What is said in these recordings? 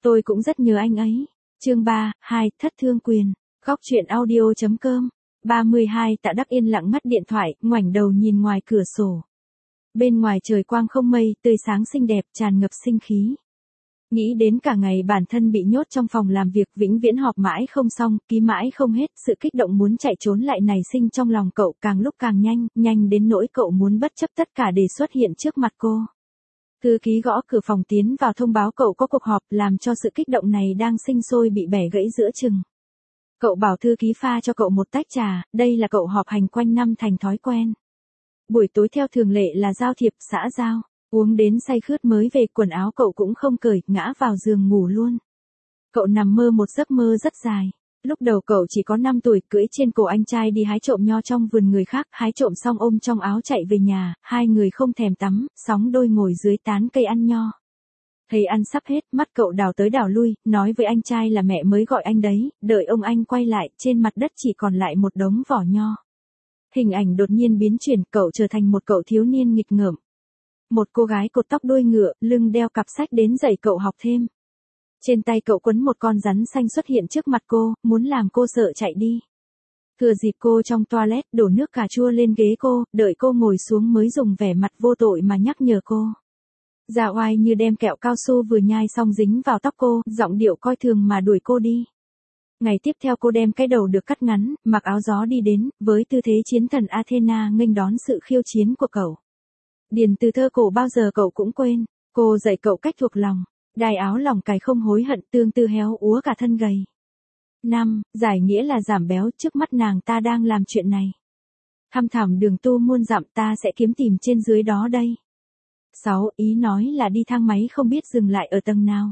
Tôi cũng rất nhớ anh ấy. Chương 3, 2, thất thương quyền. Góc truyện audio.com. 32 Tạ Đắc yên lặng ngắt điện thoại, ngoảnh đầu nhìn ngoài cửa sổ. Bên ngoài trời quang không mây, tươi sáng xinh đẹp, tràn ngập sinh khí. Nghĩ đến cả ngày bản thân bị nhốt trong phòng làm việc, vĩnh viễn họp mãi không xong, ký mãi không hết, sự kích động muốn chạy trốn lại nảy sinh trong lòng cậu, càng lúc càng nhanh, nhanh đến nỗi cậu muốn bất chấp tất cả để xuất hiện trước mặt cô. Thư ký gõ cửa phòng tiến vào thông báo cậu có cuộc họp, làm cho sự kích động này đang sinh sôi bị bẻ gãy giữa chừng. Cậu bảo thư ký pha cho cậu một tách trà, đây là cậu họp hành quanh năm thành thói quen. Buổi tối theo thường lệ là giao thiệp, xã giao, uống đến say khướt mới về, quần áo cậu cũng không cởi, ngã vào giường ngủ luôn. Cậu nằm mơ một giấc mơ rất dài. Lúc đầu cậu chỉ có 5 tuổi, cưỡi trên cổ anh trai đi hái trộm nho trong vườn người khác, hái trộm xong ôm trong áo chạy về nhà, hai người không thèm tắm, sóng đôi ngồi dưới tán cây ăn nho. Thấy ăn sắp hết, mắt cậu đảo tới đảo lui, nói với anh trai là mẹ mới gọi anh đấy, đợi ông anh quay lại, trên mặt đất chỉ còn lại một đống vỏ nho. Hình ảnh đột nhiên biến chuyển, cậu trở thành một cậu thiếu niên nghịch ngợm. Một cô gái cột tóc đuôi ngựa, lưng đeo cặp sách đến dạy cậu học thêm. Trên tay cậu quấn một con rắn xanh xuất hiện trước mặt cô, muốn làm cô sợ chạy đi. Thừa dịp cô trong toilet, đổ nước cà chua lên ghế cô, đợi cô ngồi xuống mới dùng vẻ mặt vô tội mà nhắc nhở cô. Dạ oai như đem kẹo cao su vừa nhai xong dính vào tóc cô, giọng điệu coi thường mà đuổi cô đi. Ngày tiếp theo cô đem cái đầu được cắt ngắn, mặc áo gió đi đến, với tư thế chiến thần Athena nghênh đón sự khiêu chiến của cậu. Điền từ thơ cổ bao giờ cậu cũng quên, cô dạy cậu cách thuộc lòng. Đai áo lòng cài không hối hận, tương tư héo úa cả thân gầy. 5. Giải nghĩa là giảm béo, trước mắt nàng ta đang làm chuyện này. Thăm thẳm đường tu muôn dặm, ta sẽ kiếm tìm trên dưới đó đây. 6. Ý nói là đi thang máy không biết dừng lại ở tầng nào.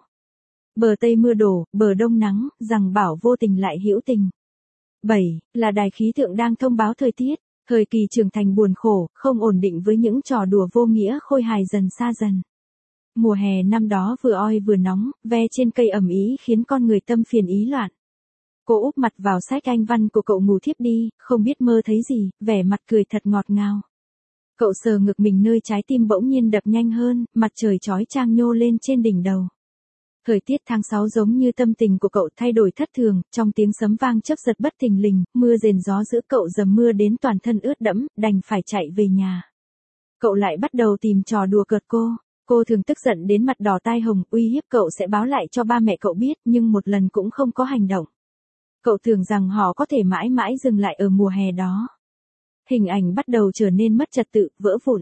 Bờ Tây mưa đổ, bờ Đông nắng, rằng bảo vô tình lại hữu tình. 7. Là đài khí tượng đang thông báo thời tiết. Thời kỳ trưởng thành buồn khổ, không ổn định với những trò đùa vô nghĩa khôi hài dần xa dần. Mùa hè năm đó vừa oi vừa nóng, ve trên cây ẩm ý khiến con người tâm phiền ý loạn. Cô úp mặt vào sách Anh văn của cậu ngủ thiếp đi, không biết mơ thấy gì, vẻ mặt cười thật ngọt ngào. Cậu sờ ngực mình nơi trái tim bỗng nhiên đập nhanh hơn, mặt trời chói chang nhô lên trên đỉnh đầu. Thời tiết tháng 6 giống như tâm tình của cậu thay đổi thất thường, trong tiếng sấm vang chớp giật bất thình lình, mưa rền gió giữ cậu dầm mưa đến toàn thân ướt đẫm, đành phải chạy về nhà. Cậu lại bắt đầu tìm trò đùa cợt cô. Cô thường tức giận đến mặt đỏ tai hồng, uy hiếp cậu sẽ báo lại cho ba mẹ cậu biết, nhưng một lần cũng không có hành động. Cậu tưởng rằng họ có thể mãi mãi dừng lại ở mùa hè đó. Hình ảnh bắt đầu trở nên mất trật tự, vỡ vụn.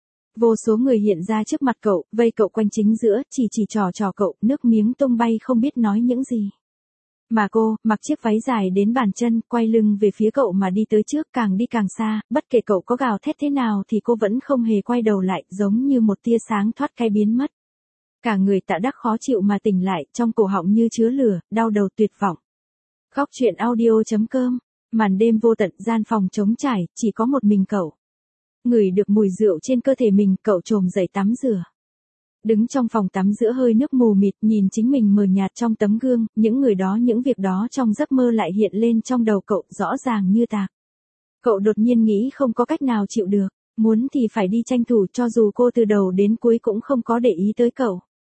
Vô số người hiện ra trước mặt cậu, vây cậu quanh chính giữa, chỉ trò cậu, nước miếng tung bay không biết nói những gì. Mà cô, mặc chiếc váy dài đến bàn chân, quay lưng về phía cậu mà đi tới trước, càng đi càng xa, bất kể cậu có gào thét thế nào thì cô vẫn không hề quay đầu lại, giống như một tia sáng thoát cái biến mất. Cả người Tạ Đắc khó chịu mà tỉnh lại, trong cổ họng như chứa lửa, đau đầu tuyệt vọng. Góc truyện audio.com. Màn đêm vô tận, gian phòng trống trải, chỉ có một mình cậu. Ngửi được mùi rượu trên cơ thể mình, cậu trồm dậy tắm rửa. Đứng trong phòng tắm giữa hơi nước mù mịt, nhìn chính mình mờ nhạt trong tấm gương, những người đó những việc đó trong giấc mơ lại hiện lên trong đầu cậu, rõ ràng như tạc. Cậu đột nhiên nghĩ không có cách nào chịu được, muốn thì phải đi tranh thủ, cho dù cô từ đầu đến cuối cũng không có để ý tới cậu.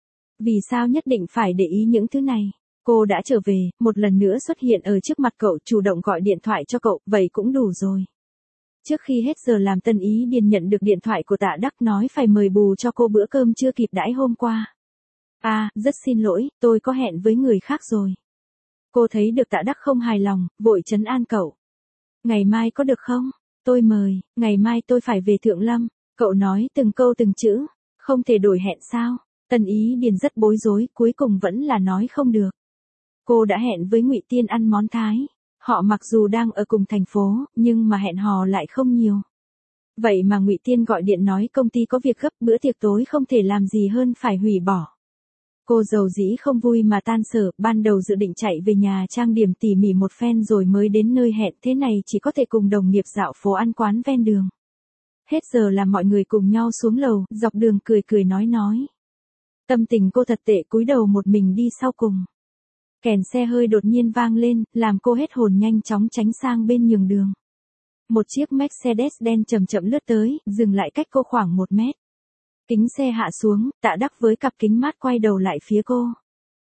Vì sao nhất định phải để ý những thứ này? Cô đã trở về, một lần nữa xuất hiện ở trước mặt cậu, chủ động gọi điện thoại cho cậu, vậy cũng đủ rồi. Trước khi hết giờ làm, Tân Ý Điền nhận được điện thoại của Tạ Đắc nói phải mời bù cho cô bữa cơm chưa kịp đãi hôm qua. Rất xin lỗi, tôi có hẹn với người khác rồi. Cô thấy được Tạ Đắc không hài lòng, vội trấn an cậu. Ngày mai có được không? Tôi mời, ngày mai tôi phải về Thượng Lâm. Cậu nói từng câu từng chữ, không thể đổi hẹn sao? Tân Ý Điền rất bối rối, cuối cùng vẫn là nói không được. Cô đã hẹn với Ngụy Tiên ăn món Thái. Họ mặc dù đang ở cùng thành phố, nhưng mà hẹn hò lại không nhiều. Vậy mà Ngụy Tiên gọi điện nói công ty có việc gấp, bữa tiệc tối không thể làm gì hơn phải hủy bỏ. Cô dầu dĩ không vui mà tan sở, ban đầu dự định chạy về nhà trang điểm tỉ mỉ một phen rồi mới đến nơi hẹn, thế này chỉ có thể cùng đồng nghiệp dạo phố ăn quán ven đường. Hết giờ là mọi người cùng nhau xuống lầu, dọc đường cười cười nói. Tâm tình cô thật tệ, cúi đầu một mình đi sau cùng. Kèn xe hơi đột nhiên vang lên, làm cô hết hồn, nhanh chóng tránh sang bên nhường đường. Một chiếc Mercedes đen chậm chậm lướt tới, dừng lại cách cô khoảng 1 mét. Kính xe hạ xuống, Tạ Đắc với cặp kính mát quay đầu lại phía cô.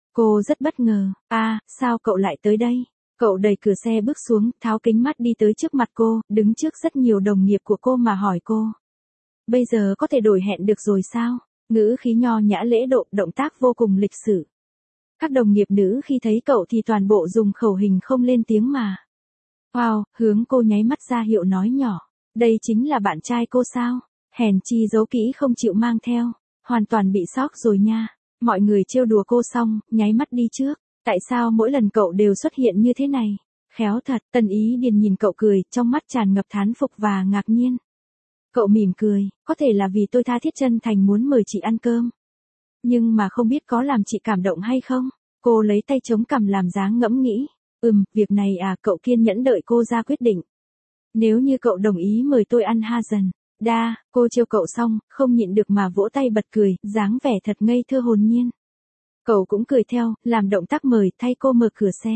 Cô rất bất ngờ, sao cậu lại tới đây? Cậu đẩy cửa xe bước xuống, tháo kính mắt đi tới trước mặt cô, đứng trước rất nhiều đồng nghiệp của cô mà hỏi cô. Bây giờ có thể đổi hẹn được rồi sao? Ngữ khí nho nhã lễ độ, động tác vô cùng lịch sự. Các đồng nghiệp nữ khi thấy cậu thì toàn bộ dùng khẩu hình không lên tiếng mà. Wow, hướng cô nháy mắt ra hiệu nói nhỏ. Đây chính là bạn trai cô sao? Hèn chi giấu kỹ không chịu mang theo. Hoàn toàn bị sốc rồi nha. Mọi người trêu đùa cô xong, nháy mắt đi trước. Tại sao mỗi lần cậu đều xuất hiện như thế này? Khéo thật, Tân Ý Điền nhìn cậu cười, trong mắt tràn ngập thán phục và ngạc nhiên. Cậu mỉm cười, có thể là vì tôi tha thiết chân thành muốn mời chị ăn cơm. Nhưng mà không biết có làm chị cảm động hay không? Cô lấy tay chống cằm làm dáng ngẫm nghĩ. Việc này cậu kiên nhẫn đợi cô ra quyết định. Nếu như cậu đồng ý mời tôi ăn ha dần. Cô trêu cậu xong, không nhịn được mà vỗ tay bật cười, dáng vẻ thật ngây thơ hồn nhiên. Cậu cũng cười theo, làm động tác mời, thay cô mở cửa xe.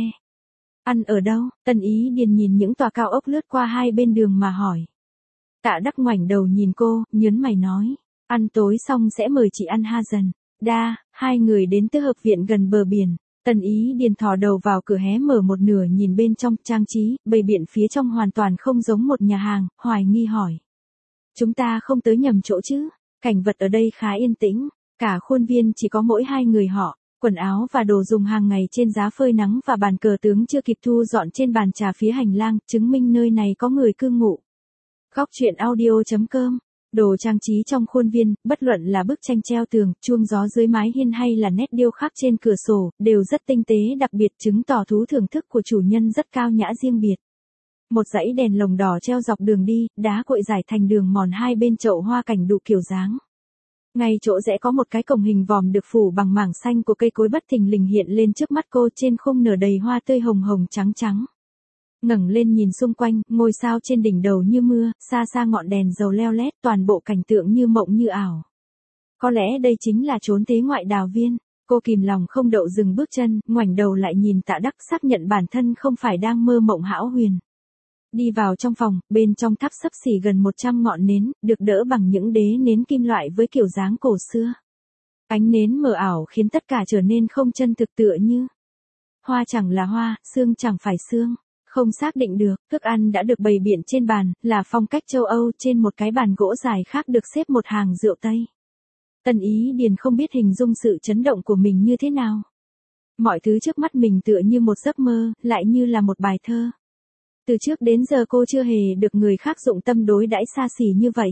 Ăn ở đâu? Tân Ý Điền nhìn những tòa cao ốc lướt qua hai bên đường mà hỏi. Tạ Đắc ngoảnh đầu nhìn cô, nhớn mày nói. Ăn tối xong sẽ mời chị ăn ha dần. Hai người đến tới hợp viện gần bờ biển. Tân Ý Điền thò đầu vào cửa hé mở một nửa nhìn bên trong, trang trí, bày biện phía trong hoàn toàn không giống một nhà hàng, hoài nghi hỏi. Chúng ta không tới nhầm chỗ chứ? Cảnh vật ở đây khá yên tĩnh, cả khuôn viên chỉ có mỗi hai người họ, quần áo và đồ dùng hàng ngày trên giá phơi nắng và bàn cờ tướng chưa kịp thu dọn trên bàn trà phía hành lang, chứng minh nơi này có người cư ngụ. Góc truyện audio.com. Đồ trang trí trong khuôn viên, bất luận là bức tranh treo tường, chuông gió dưới mái hiên hay là nét điêu khắc trên cửa sổ, đều rất tinh tế đặc biệt, chứng tỏ thú thưởng thức của chủ nhân rất cao nhã riêng biệt. Một dãy đèn lồng đỏ treo dọc đường đi, đá cuội dài thành đường mòn hai bên chậu hoa cảnh đủ kiểu dáng. Ngay chỗ rẽ có một cái cổng hình vòm được phủ bằng mảng xanh của cây cối bất thình lình hiện lên trước mắt cô, trên khung nở đầy hoa tươi hồng hồng trắng trắng. Ngẩng lên nhìn xung quanh, ngôi sao trên đỉnh đầu như mưa, xa xa ngọn đèn dầu leo lét, toàn bộ cảnh tượng như mộng như ảo. Có lẽ đây chính là chốn thế ngoại đào viên. Cô kìm lòng không đậu dừng bước chân, ngoảnh đầu lại nhìn Tạ Đắc, xác nhận bản thân không phải đang mơ mộng hão huyền. Đi vào trong phòng, bên trong thắp xấp xỉ gần 100 ngọn nến, được đỡ bằng những đế nến kim loại với kiểu dáng cổ xưa. Ánh nến mờ ảo khiến tất cả trở nên không chân thực, tựa như hoa chẳng là hoa, xương chẳng phải xương. Không xác định được, thức ăn đã được bày biện trên bàn, là phong cách châu Âu, trên một cái bàn gỗ dài khác được xếp một hàng rượu Tây. Tân Ý Điền không biết hình dung sự chấn động của mình như thế nào. Mọi thứ trước mắt mình tựa như một giấc mơ, lại như là một bài thơ. Từ trước đến giờ cô chưa hề được người khác dụng tâm đối đãi xa xỉ như vậy.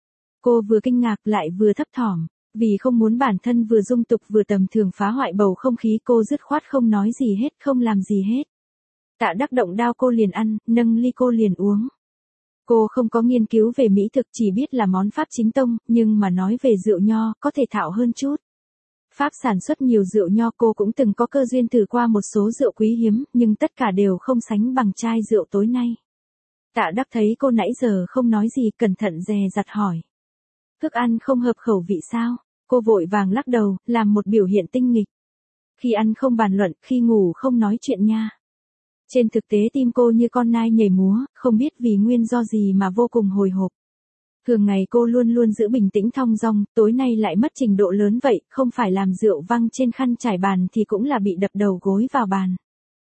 Cô vừa kinh ngạc lại vừa thấp thỏm, vì không muốn bản thân vừa dung tục vừa tầm thường phá hoại bầu không khí, cô dứt khoát không nói gì hết, không làm gì hết. Tạ Đắc động đao cô liền ăn, nâng ly cô liền uống. Cô không có nghiên cứu về mỹ thực, chỉ biết là món Pháp chính tông, nhưng mà nói về rượu nho, có thể thạo hơn chút. Pháp sản xuất nhiều rượu nho, cô cũng từng có cơ duyên thử qua một số rượu quý hiếm, nhưng tất cả đều không sánh bằng chai rượu tối nay. Tạ Đắc thấy cô nãy giờ không nói gì, cẩn thận dè dặt hỏi. Thức ăn không hợp khẩu vị sao? Cô vội vàng lắc đầu, làm một biểu hiện tinh nghịch. Khi ăn không bàn luận, khi ngủ không nói chuyện nha. Trên thực tế tim cô như con nai nhảy múa, không biết vì nguyên do gì mà vô cùng hồi hộp. Thường ngày cô luôn luôn giữ bình tĩnh thong dong, tối nay lại mất trình độ lớn vậy, không phải làm rượu văng trên khăn trải bàn thì cũng là bị đập đầu gối vào bàn.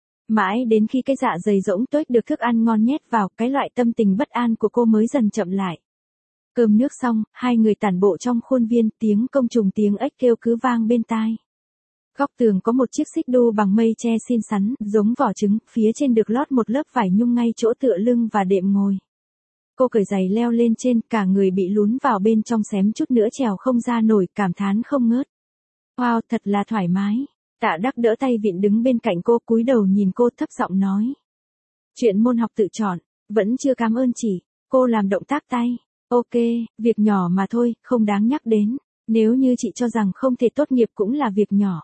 Mãi đến khi cái dạ dày rỗng tuếch được thức ăn ngon nhét vào, cái loại tâm tình bất an của cô mới dần chậm lại. Cơm nước xong, hai người tản bộ trong khuôn viên, tiếng côn trùng tiếng ếch kêu cứ vang bên tai. Góc tường có một chiếc xích đu bằng mây tre xinh xắn, giống vỏ trứng, phía trên được lót một lớp vải nhung ngay chỗ tựa lưng và đệm ngồi. Cô cởi giày leo lên trên, cả người bị lún vào bên trong xém chút nữa trèo không ra nổi, cảm thán không ngớt. Wow, thật là thoải mái. Tạ Đắc đỡ tay vịn đứng bên cạnh cô, cúi đầu nhìn cô thấp giọng nói. Chuyện môn học tự chọn, vẫn chưa cảm ơn chị. Cô làm động tác tay. Ok, việc nhỏ mà thôi, không đáng nhắc đến. Nếu như chị cho rằng không thể tốt nghiệp cũng là việc nhỏ.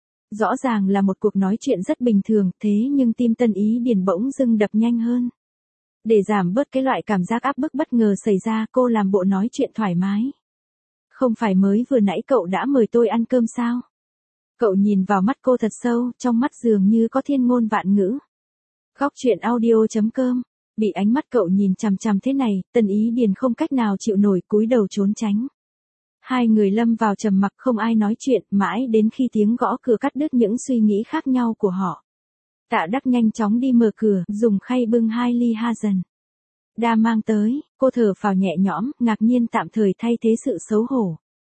Rõ ràng là một cuộc nói chuyện rất bình thường, thế nhưng tim Tân Ý Điền bỗng dưng đập nhanh hơn. Để giảm bớt cái loại cảm giác áp bức bất ngờ xảy ra, cô làm bộ nói chuyện thoải mái. Không phải mới vừa nãy cậu đã mời tôi ăn cơm sao? Cậu nhìn vào mắt cô thật sâu, trong mắt dường như có thiên ngôn vạn ngữ. Góc truyện audio.com. Bị ánh mắt cậu nhìn chằm chằm thế này, Tân Ý Điền không cách nào chịu nổi, cúi đầu trốn tránh. Hai người lâm vào trầm mặc không ai nói chuyện, mãi đến khi tiếng gõ cửa cắt đứt những suy nghĩ khác nhau của họ. Tạ Đắc nhanh chóng đi mở cửa, dùng khay bưng 2 ly ha dần. Đa mang tới, cô thở phào nhẹ nhõm, ngạc nhiên tạm thời thay thế sự xấu hổ.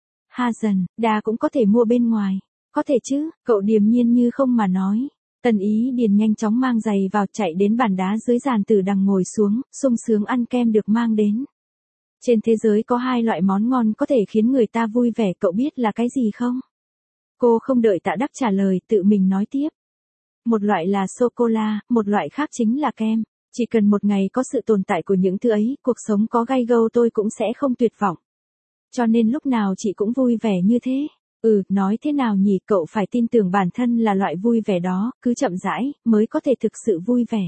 Ha dần, Đa cũng có thể mua bên ngoài. Có thể chứ, cậu điềm nhiên như không mà nói. Tần Ý Điền nhanh chóng mang giày vào, chạy đến bàn đá dưới giàn tử đằng ngồi xuống, sung sướng ăn kem được mang đến. Trên thế giới có 2 loại món ngon có thể khiến người ta vui vẻ, cậu biết là cái gì không? Cô không đợi Tạ Đắc trả lời, tự mình nói tiếp. Một loại là sô-cô-la, một loại khác chính là kem. Chỉ cần một ngày có sự tồn tại của những thứ ấy, cuộc sống có gay gâu tôi cũng sẽ không tuyệt vọng. Cho nên lúc nào chị cũng vui vẻ như thế. Nói thế nào nhỉ, cậu phải tin tưởng bản thân là loại vui vẻ đó, cứ chậm rãi, mới có thể thực sự vui vẻ.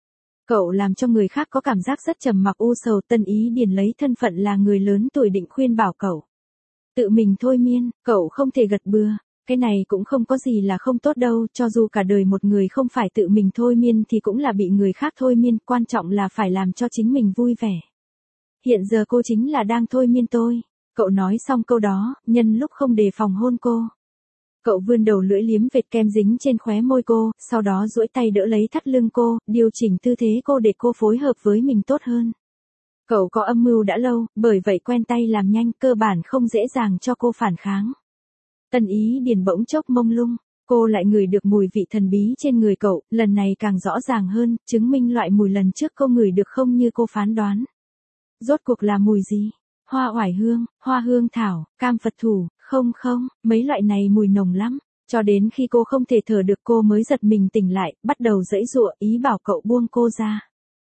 Cậu làm cho người khác có cảm giác rất trầm mặc u sầu. Tần Ý Điền lấy thân phận là người lớn tuổi định khuyên bảo cậu. Tự mình thôi miên, cậu không thể gật bừa. Cái này cũng không có gì là không tốt đâu, cho dù cả đời một người không phải tự mình thôi miên thì cũng là bị người khác thôi miên, quan trọng là phải làm cho chính mình vui vẻ. Hiện giờ cô chính là đang thôi miên tôi. Cậu nói xong câu đó, nhân lúc không đề phòng hôn cô. Cậu vươn đầu lưỡi liếm vệt kem dính trên khóe môi cô, sau đó duỗi tay đỡ lấy thắt lưng cô, điều chỉnh tư thế cô để cô phối hợp với mình tốt hơn. Cậu có âm mưu đã lâu, bởi vậy quen tay làm nhanh, cơ bản không dễ dàng cho cô phản kháng. Tần Ý Điền bỗng chốc mông lung, cô lại ngửi được mùi vị thần bí trên người cậu, lần này càng rõ ràng hơn, chứng minh loại mùi lần trước cô ngửi được không như cô phán đoán. Rốt cuộc là mùi gì? Hoa oải hương, hoa hương thảo, cam Phật thủ, không, mấy loại này mùi nồng lắm. Cho đến khi cô không thể thở được cô mới giật mình tỉnh lại, bắt đầu giãy giụa, ý bảo cậu buông cô ra.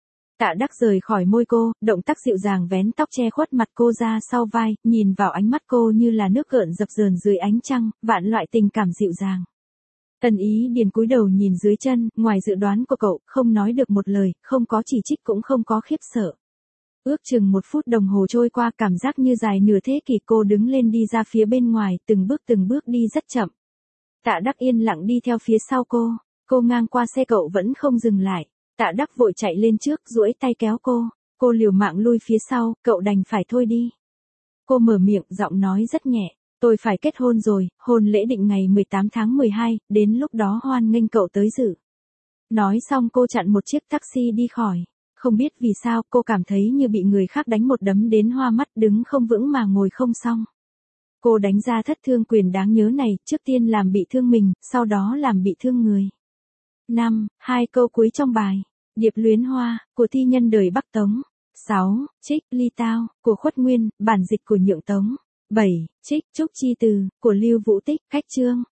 Tạ Đắc rời khỏi môi cô, động tác dịu dàng vén tóc che khuất mặt cô ra sau vai, nhìn vào ánh mắt cô như là nước gợn dập dờn dưới ánh trăng, vạn loại tình cảm dịu dàng. Tần Ý Điền cúi đầu nhìn dưới chân, ngoài dự đoán của cậu, không nói được một lời, không có chỉ trích cũng không có khiếp sợ. Ước chừng 1 phút đồng hồ trôi qua, cảm giác như dài nửa thế kỷ. Cô đứng lên đi ra phía bên ngoài, từng bước đi rất chậm. Tạ Đắc yên lặng đi theo phía sau cô. Cô ngang qua xe cậu vẫn không dừng lại. Tạ Đắc vội chạy lên trước, duỗi tay kéo cô. Cô liều mạng lui phía sau, cậu đành phải thôi đi. Cô mở miệng, giọng nói rất nhẹ. Tôi phải kết hôn rồi, hôn lễ định ngày 18 tháng 12, đến lúc đó hoan nghênh cậu tới dự. Nói xong cô chặn một chiếc taxi đi khỏi. Không biết vì sao cô cảm thấy như bị người khác đánh một đấm đến hoa mắt, đứng không vững mà ngồi không xong. Cô đánh ra thất thương quyền đáng nhớ này, trước tiên làm bị thương mình, sau đó làm bị thương người. 2 câu cuối trong bài. Điệp luyến hoa, của thi nhân đời Bắc Tống. 6. Trích, ly tao, của Khuất Nguyên, bản dịch của Nhượng Tống. 7. Trích, Trúc Chi Từ, của Lưu Vũ Tích, cách chương.